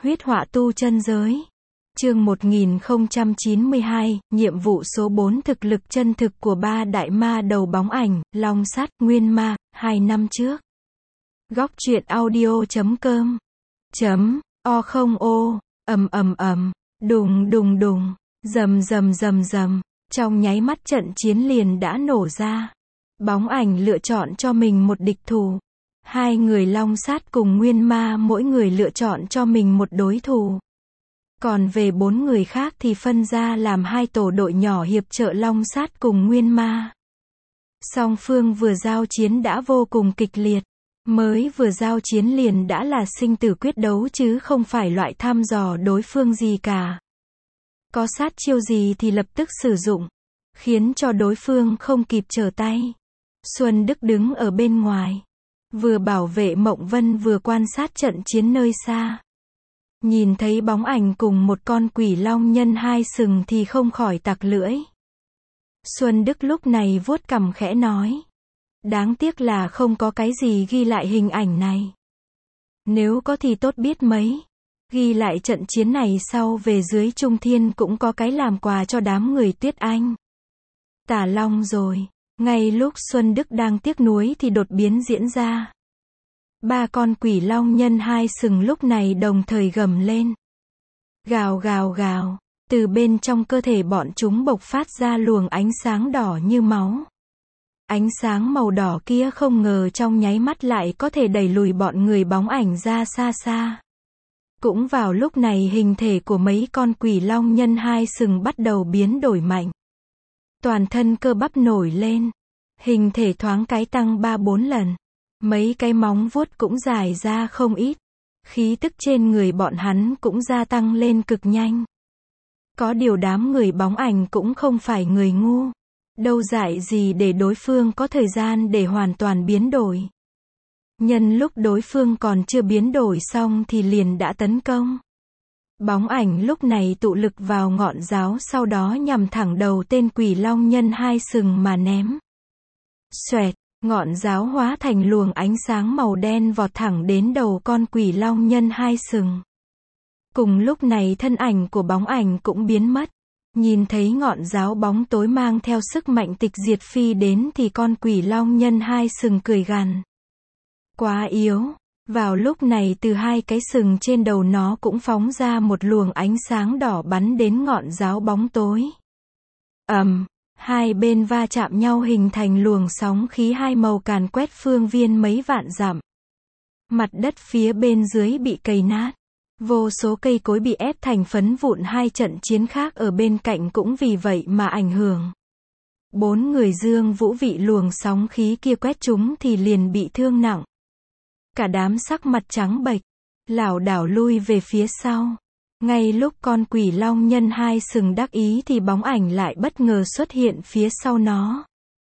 Huyết họa tu chân giới. Chương 1092, nhiệm vụ số 4 thực lực chân thực của ba đại ma đầu bóng ảnh, Long Sát, Nguyên Ma, 2 năm trước. Góc truyện audio.com O không ô, đùng đùng đùng, rầm rầm rầm rầm, trong nháy mắt trận chiến liền đã nổ ra. Bóng ảnh lựa chọn cho mình một địch thủ. Hai người Long Sát cùng Nguyên Ma mỗi người lựa chọn cho mình một đối thủ. Còn về 4 người khác thì phân ra làm 2 tổ đội nhỏ hiệp trợ Long Sát cùng Nguyên Ma. Song phương vừa giao chiến đã vô cùng kịch liệt. Mới vừa giao chiến liền đã là sinh tử quyết đấu chứ không phải loại thăm dò đối phương gì cả. Có sát chiêu gì thì lập tức sử dụng, khiến cho đối phương không kịp trở tay. Xuân Đức đứng ở bên ngoài, vừa bảo vệ Mộng Vân vừa quan sát trận chiến nơi xa. Nhìn thấy bóng ảnh cùng một con quỷ long nhân 2 sừng thì không khỏi tặc lưỡi. Xuân Đức lúc này vuốt cằm khẽ nói. Đáng tiếc là không có cái gì ghi lại hình ảnh này. Nếu có thì tốt biết mấy. Ghi lại trận chiến này sau về dưới Trung Thiên cũng có cái làm quà cho đám người Tuyết Anh. Tả Long rồi. Ngay lúc Xuân Đức đang tiếc nuối thì đột biến diễn ra. 3 con quỷ long nhân 2 sừng lúc này đồng thời gầm lên. Gào gào gào. Từ bên trong cơ thể bọn chúng bộc phát ra luồng ánh sáng đỏ như máu. Ánh sáng màu đỏ kia không ngờ trong nháy mắt lại có thể đẩy lùi bọn người bóng ảnh ra xa xa. Cũng vào lúc này hình thể của mấy con quỷ long nhân 2 sừng bắt đầu biến đổi mạnh. Toàn thân cơ bắp nổi lên. Hình thể thoáng cái tăng 3-4 lần. Mấy cái móng vuốt cũng dài ra không ít. Khí tức trên người bọn hắn cũng gia tăng lên cực nhanh. Có điều đám người bóng ảnh cũng không phải người ngu. Đâu dại gì để đối phương có thời gian để hoàn toàn biến đổi. Nhân lúc đối phương còn chưa biến đổi xong thì liền đã tấn công. Bóng ảnh lúc này tụ lực vào ngọn giáo sau đó nhằm thẳng đầu tên quỷ long nhân 2 sừng mà ném. Xoẹt, ngọn giáo hóa thành luồng ánh sáng màu đen vọt thẳng đến đầu con quỷ long nhân 2 sừng. Cùng lúc này thân ảnh của bóng ảnh cũng biến mất. Nhìn thấy ngọn giáo bóng tối mang theo sức mạnh tịch diệt phi đến thì con quỷ long nhân 2 sừng cười gằn. Quá yếu. Vào lúc này từ 2 cái sừng trên đầu nó cũng phóng ra một luồng ánh sáng đỏ bắn đến ngọn giáo bóng tối. Hai bên va chạm nhau hình thành luồng sóng khí 2 màu càn quét phương viên mấy vạn dặm. Mặt đất phía bên dưới bị cày nát. Vô số cây cối bị ép thành phấn vụn. 2 trận chiến khác ở bên cạnh cũng vì vậy mà ảnh hưởng. 4 người Dương Vũ vị luồng sóng khí kia quét chúng thì liền bị thương nặng. Cả đám sắc mặt trắng bệch, lảo đảo lui về phía sau. Ngay lúc con quỷ long nhân 2 sừng đắc ý thì bóng ảnh lại bất ngờ xuất hiện phía sau nó.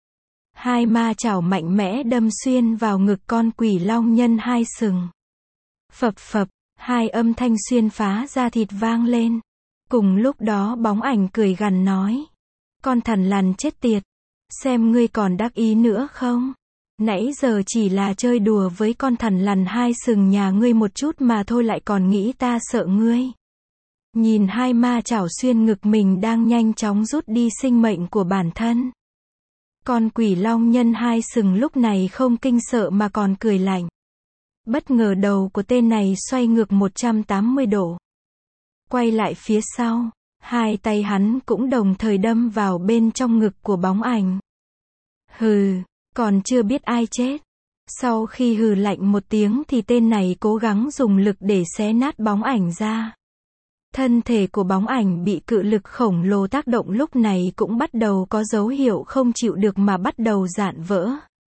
2 ma chảo mạnh mẽ đâm xuyên vào ngực con quỷ long nhân 2 sừng. Phập phập, 2 âm thanh xuyên phá ra thịt vang lên. Cùng lúc đó bóng ảnh cười gằn nói. Con thằn lằn chết tiệt. Xem ngươi còn đắc ý nữa không? Nãy giờ chỉ là chơi đùa với con thằn lằn 2 sừng nhà ngươi một chút mà thôi lại còn nghĩ ta sợ ngươi. Nhìn 2 ma chảo xuyên ngực mình đang nhanh chóng rút đi sinh mệnh của bản thân. Con quỷ long nhân 2 sừng lúc này không kinh sợ mà còn cười lạnh. Bất ngờ đầu của tên này xoay ngược 180 độ. Quay lại phía sau, 2 tay hắn cũng đồng thời đâm vào bên trong ngực của bóng ảnh. Hừ, còn chưa biết ai chết. Sau khi hừ lạnh một tiếng thì tên này cố gắng dùng lực để xé nát bóng ảnh ra. Thân thể của bóng ảnh bị cự lực khổng lồ tác động lúc này cũng bắt đầu có dấu hiệu không chịu được mà bắt đầu rạn vỡ.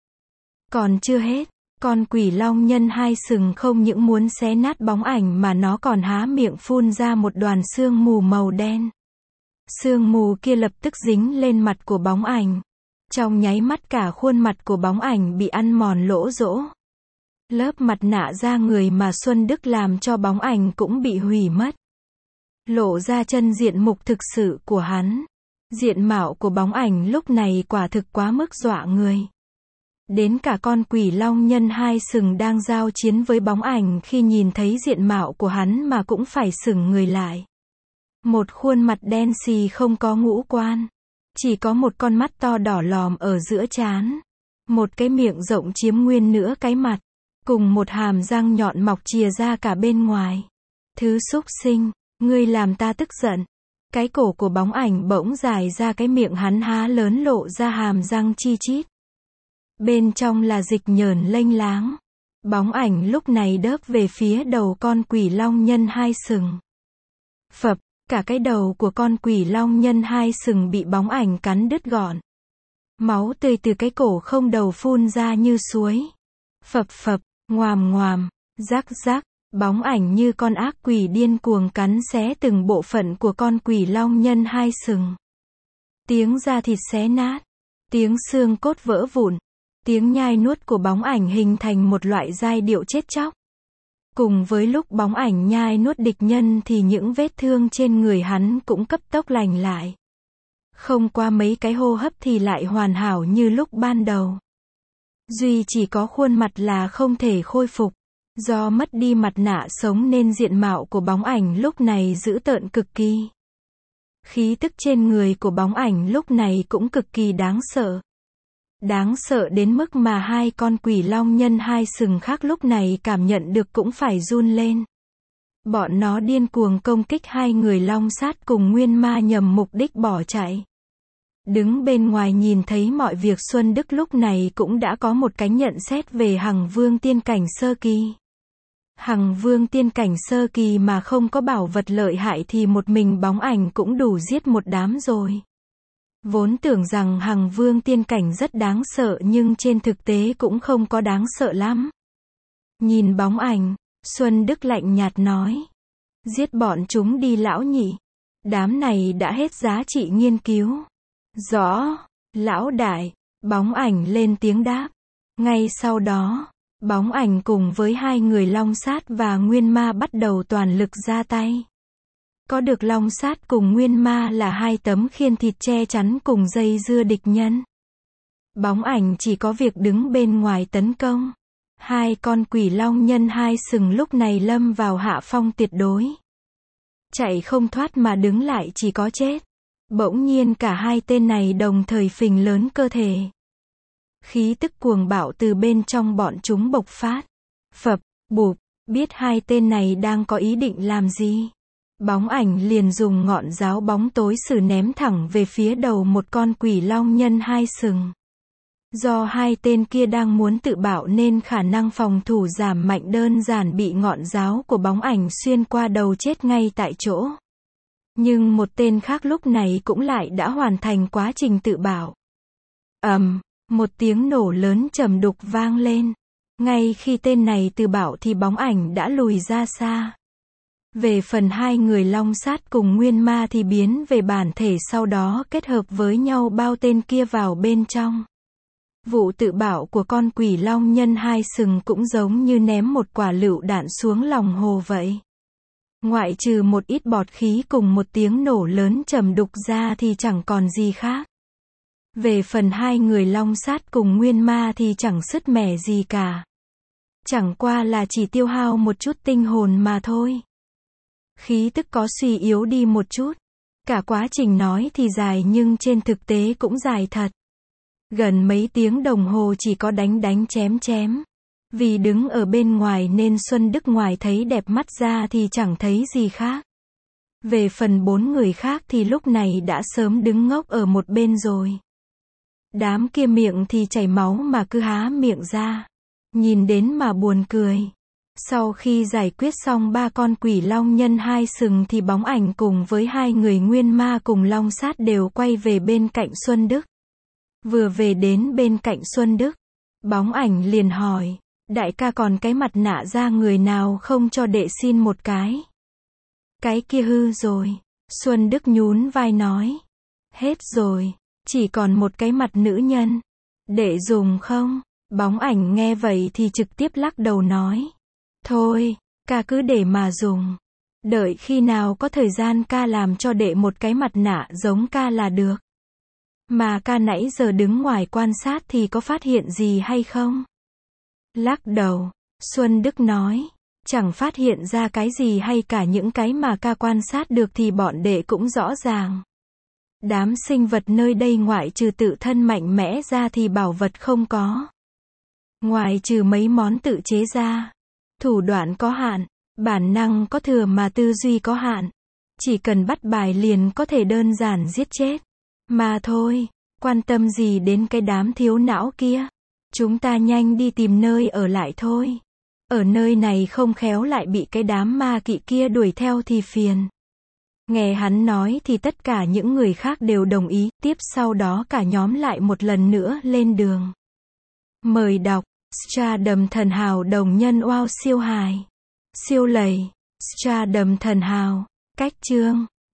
Còn chưa hết. Con quỷ long nhân 2 sừng không những muốn xé nát bóng ảnh mà nó còn há miệng phun ra một đoàn sương mù màu đen. Sương mù kia lập tức dính lên mặt của bóng ảnh. Trong nháy mắt cả khuôn mặt của bóng ảnh bị ăn mòn lỗ rỗ. Lớp mặt nạ da người mà Xuân Đức làm cho bóng ảnh cũng bị hủy mất. Lộ ra chân diện mục thực sự của hắn. Diện mạo của bóng ảnh lúc này quả thực quá mức dọa người. Đến cả con quỷ long nhân hai sừng đang giao chiến với bóng ảnh khi nhìn thấy diện mạo của hắn mà cũng phải sững người lại. Một khuôn mặt đen xì không có ngũ quan. Chỉ có một con mắt to đỏ lòm ở giữa trán. Một cái miệng rộng chiếm nguyên nửa cái mặt. Cùng một hàm răng nhọn mọc chìa ra cả bên ngoài. Thứ súc sinh, ngươi làm ta tức giận. Cái cổ của bóng ảnh bỗng dài ra, cái miệng hắn há lớn lộ ra hàm răng chi chít. Bên trong là dịch nhờn lênh láng. Bóng ảnh lúc này đớp về phía đầu con quỷ long nhân hai sừng. Phập, cả cái đầu của con quỷ long nhân hai sừng bị bóng ảnh cắn đứt gọn. Máu tươi từ cái cổ không đầu phun ra như suối. Phập phập, ngoàm ngoàm, rắc rắc, bóng ảnh như con ác quỷ điên cuồng cắn xé từng bộ phận của con quỷ long nhân hai sừng. Tiếng da thịt xé nát, tiếng xương cốt vỡ vụn, tiếng nhai nuốt của bóng ảnh hình thành một loại giai điệu chết chóc. Cùng với lúc bóng ảnh nhai nuốt địch nhân thì những vết thương trên người hắn cũng cấp tốc lành lại. Không qua mấy cái hô hấp thì lại hoàn hảo như lúc ban đầu. Duy chỉ có khuôn mặt là không thể khôi phục. Do mất đi mặt nạ sống nên diện mạo của bóng ảnh lúc này dữ tợn cực kỳ. Khí tức trên người của bóng ảnh lúc này cũng cực kỳ đáng sợ. Đáng sợ đến mức mà hai con quỷ long nhân hai sừng khác lúc này cảm nhận được cũng phải run lên. Bọn nó điên cuồng công kích hai người long sát cùng nguyên ma nhằm mục đích bỏ chạy. Đứng bên ngoài nhìn thấy mọi việc, Xuân Đức lúc này cũng đã có một cái nhận xét về Hằng Vương tiên cảnh sơ kỳ. Hằng Vương tiên cảnh sơ kỳ mà không có bảo vật lợi hại thì một mình bóng ảnh cũng đủ giết một đám rồi. Vốn tưởng rằng Hằng Vương tiên cảnh rất đáng sợ nhưng trên thực tế cũng không có đáng sợ lắm. Nhìn bóng ảnh, Xuân Đức lạnh nhạt nói. Giết bọn chúng đi lão nhị. Đám này đã hết giá trị nghiên cứu. Rõ, lão đại, bóng ảnh lên tiếng đáp. Ngay sau đó, bóng ảnh cùng với hai người long sát và nguyên ma bắt đầu toàn lực ra tay. Có được long sát cùng nguyên ma là hai tấm khiên thịt che chắn cùng dây dưa địch nhân. Bóng ảnh chỉ có việc đứng bên ngoài tấn công. Hai con quỷ long nhân hai sừng lúc này lâm vào hạ phong tuyệt đối. Chạy không thoát mà đứng lại chỉ có chết. Bỗng nhiên cả hai tên này đồng thời phình lớn cơ thể. Khí tức cuồng bạo từ bên trong bọn chúng bộc phát. Phập, bụp, biết hai tên này đang có ý định làm gì. Bóng ảnh liền dùng ngọn giáo bóng tối sử ném thẳng về phía đầu một con quỷ long nhân hai sừng. Do hai tên kia đang muốn tự bạo nên khả năng phòng thủ giảm mạnh, đơn giản bị ngọn giáo của bóng ảnh xuyên qua đầu chết ngay tại chỗ. Nhưng một tên khác lúc này cũng lại đã hoàn thành quá trình tự bạo. Một tiếng nổ lớn trầm đục vang lên. Ngay khi tên này tự bạo thì bóng ảnh đã lùi ra xa. Về phần hai người long sát cùng nguyên ma thì biến về bản thể, sau đó kết hợp với nhau bao tên kia vào bên trong. Vụ tự bạo của con quỷ long nhân hai sừng cũng giống như ném một quả lựu đạn xuống lòng hồ vậy. Ngoại trừ một ít bọt khí cùng một tiếng nổ lớn trầm đục ra thì chẳng còn gì khác. Về phần hai người long sát cùng nguyên ma thì chẳng sứt mẻ gì cả. Chẳng qua là chỉ tiêu hao một chút tinh hồn mà thôi. Khí tức có suy yếu đi một chút. Cả quá trình nói thì dài nhưng trên thực tế cũng dài thật. Gần mấy tiếng đồng hồ chỉ có đánh đánh chém chém. Vì đứng ở bên ngoài nên Xuân Đức ngoài thấy đẹp mắt ra thì chẳng thấy gì khác. Về phần bốn người khác thì lúc này đã sớm đứng ngốc ở một bên rồi. Đám kia miệng thì chảy máu mà cứ há miệng ra. Nhìn đến mà buồn cười. Sau khi giải quyết xong ba con quỷ long nhân hai sừng thì bóng ảnh cùng với hai người nguyên ma cùng long sát đều quay về bên cạnh Xuân Đức. Vừa về đến bên cạnh Xuân Đức, bóng ảnh liền hỏi, đại ca còn cái mặt nạ da người nào không cho đệ xin một cái? Cái kia hư rồi. Xuân Đức nhún vai nói. Hết rồi, chỉ còn một cái mặt nữ nhân. Đệ dùng không? Bóng ảnh nghe vậy thì trực tiếp lắc đầu nói. Thôi, ca cứ để mà dùng. Đợi khi nào có thời gian ca làm cho đệ một cái mặt nạ giống ca là được. Mà ca nãy giờ đứng ngoài quan sát thì có phát hiện gì hay không? Lắc đầu, Xuân Đức nói, chẳng phát hiện ra cái gì hay cả những cái mà ca quan sát được thì bọn đệ cũng rõ ràng. Đám sinh vật nơi đây ngoại trừ tự thân mạnh mẽ ra thì bảo vật không có. Ngoài trừ mấy món tự chế ra, thủ đoạn có hạn, bản năng có thừa mà tư duy có hạn. Chỉ cần bắt bài liền có thể đơn giản giết chết. Mà thôi, quan tâm gì đến cái đám thiếu não kia. Chúng ta nhanh đi tìm nơi ở lại thôi. Ở nơi này không khéo lại bị cái đám ma kỵ kia đuổi theo thì phiền. Nghe hắn nói thì tất cả những người khác đều đồng ý, tiếp sau đó cả nhóm lại một lần nữa lên đường. Mời đọc, Stardom thần hào đồng nhân wow siêu hài. Siêu lầy, Stardom thần hào, cách chương.